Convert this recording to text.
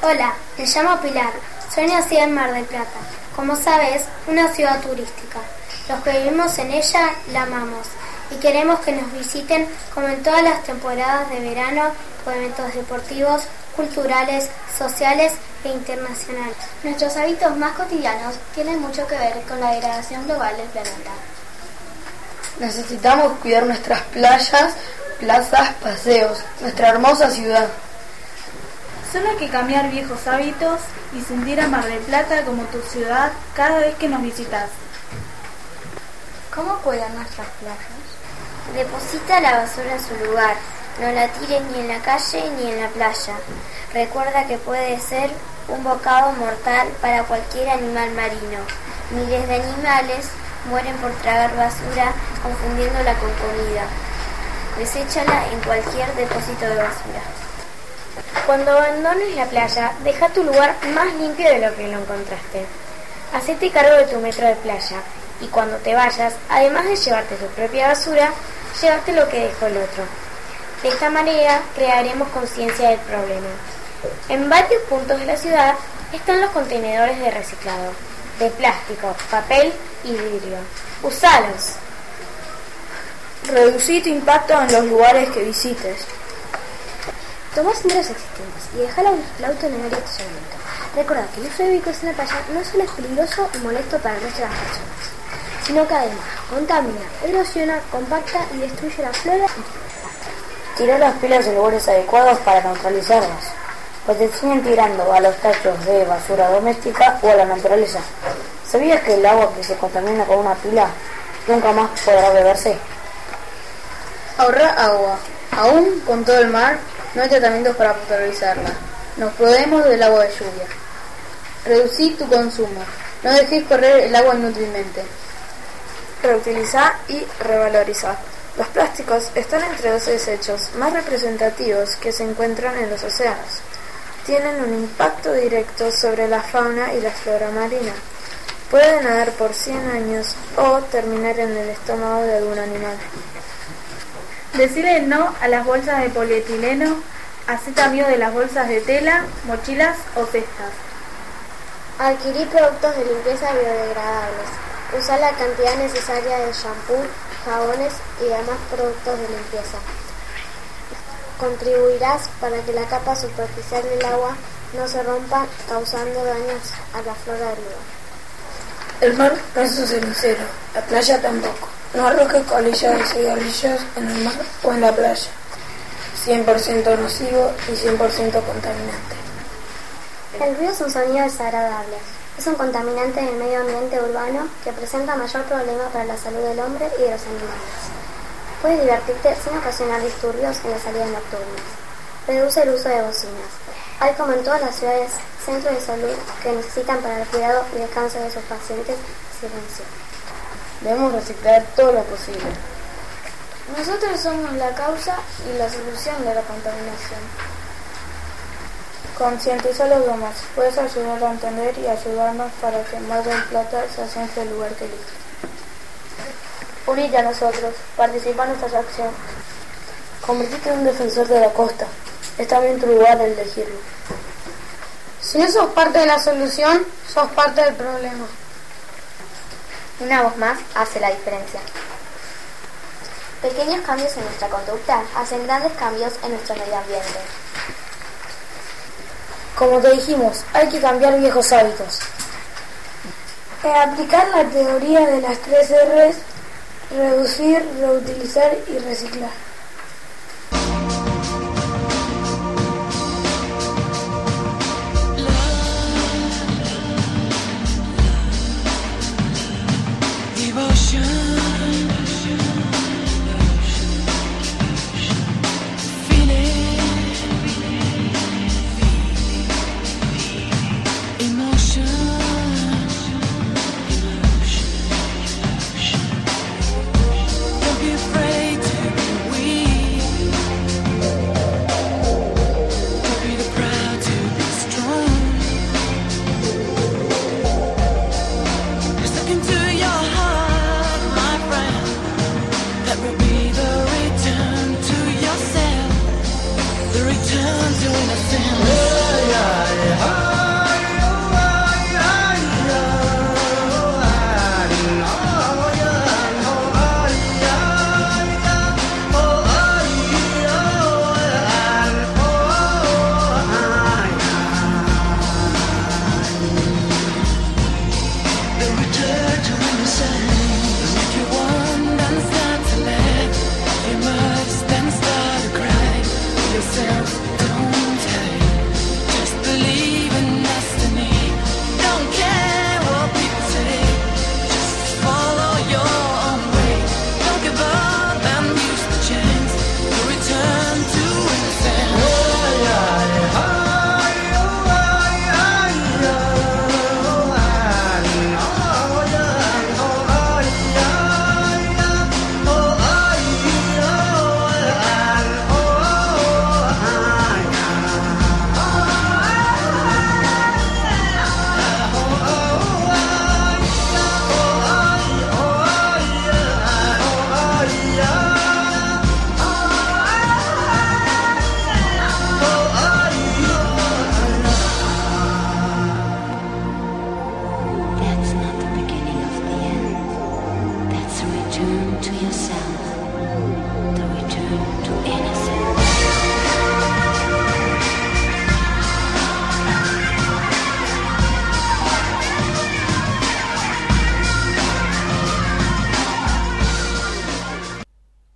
Hola, me llamo Pilar, soy nacida en Mar del Plata. Como sabes, una ciudad turística. Los que vivimos en ella la amamos y queremos que nos visiten como en todas las temporadas de verano por eventos deportivos, culturales, sociales e internacionales. Nuestros hábitos más cotidianos tienen mucho que ver con la degradación global del planeta. Necesitamos cuidar nuestras playas, plazas, paseos, nuestra hermosa ciudad. Solo hay que cambiar viejos hábitos y sentir a Mar del Plata como tu ciudad cada vez que nos visitas. ¿Cómo cuidan nuestras playas? Deposita la basura en su lugar. No la tires ni en la calle ni en la playa. Recuerda que puede ser un bocado mortal para cualquier animal marino. Miles de animales mueren por tragar basura confundiéndola con comida. Deséchala en cualquier depósito de basura. Cuando abandones la playa, deja tu lugar más limpio de lo que lo encontraste. Hacete cargo de tu metro de playa y cuando te vayas, además de llevarte tu propia basura, llévate lo que dejó el otro. De esta manera crearemos conciencia del problema. En varios puntos de la ciudad están los contenedores de reciclado, de plástico, papel y vidrio. ¡Usalos! Reducí tu impacto en los lugares que visites. Toma senderos existentes y deja el auto en el área de estacionamiento. Recuerda que el uso de vehículos en la playa no solo es peligroso y molesto para nuestras personas, sino que además contamina, erosiona, compacta y destruye la flora y fauna. Tira las pilas en lugares adecuados para neutralizarlas, pues te siguen tirando a los tachos de basura doméstica o a la naturaleza. ¿Sabías que el agua que se contamina con una pila nunca más podrá beberse? Ahorra agua. Aún con todo el mar, no hay tratamientos para potabilizarla. Nos proveemos del agua de lluvia. Reducí tu consumo. No dejes correr el agua inútilmente. Reutilizar y revalorizar. Los plásticos están entre los desechos más representativos que se encuentran en los océanos. Tienen un impacto directo sobre la fauna y la flora marina. Pueden nadar por 100 años o terminar en el estómago de algún animal. Decirle no a las bolsas de polietileno, hacete amigo de las bolsas de tela, mochilas o cestas. Adquirir productos de limpieza biodegradables. Usa la cantidad necesaria de shampoo, jabones y demás productos de limpieza. Contribuirás para que la capa superficial del agua no se rompa, causando daños a la flora del lugar. El mar no es un cenicero, la playa tampoco. No arrojes colillas de cigarrillos en el mar o en la playa. 100% nocivo y 100% contaminante. El ruido es un sonido desagradable. Es un contaminante en el medio ambiente urbano que presenta mayor problema para la salud del hombre y de los animales. Puedes divertirte sin ocasionar disturbios en las salidas nocturnas. Reduce el uso de bocinas. Hay, como en todas las ciudades, centros de salud que necesitan para el cuidado y descanso de sus pacientes silencio. Debemos reciclar todo lo posible. Nosotros somos la causa y la solución de la contaminación. Concientiza a los demás. Puedes ayudar a entender y ayudarnos para que Mar del Plata sea siempre el lugar que eliges. Unite a nosotros, participa en nuestra acción. Convertite en un defensor de la costa. Es también tu lugar el elegirlo. Si no sos parte de la solución, sos parte del problema. Una voz más hace la diferencia. Pequeños cambios en nuestra conducta hacen grandes cambios en nuestro medio ambiente. Como te dijimos, hay que cambiar viejos hábitos. Aplicar la teoría de las 3 R's: reducir, reutilizar y reciclar. Don't be afraid to be weak. inside.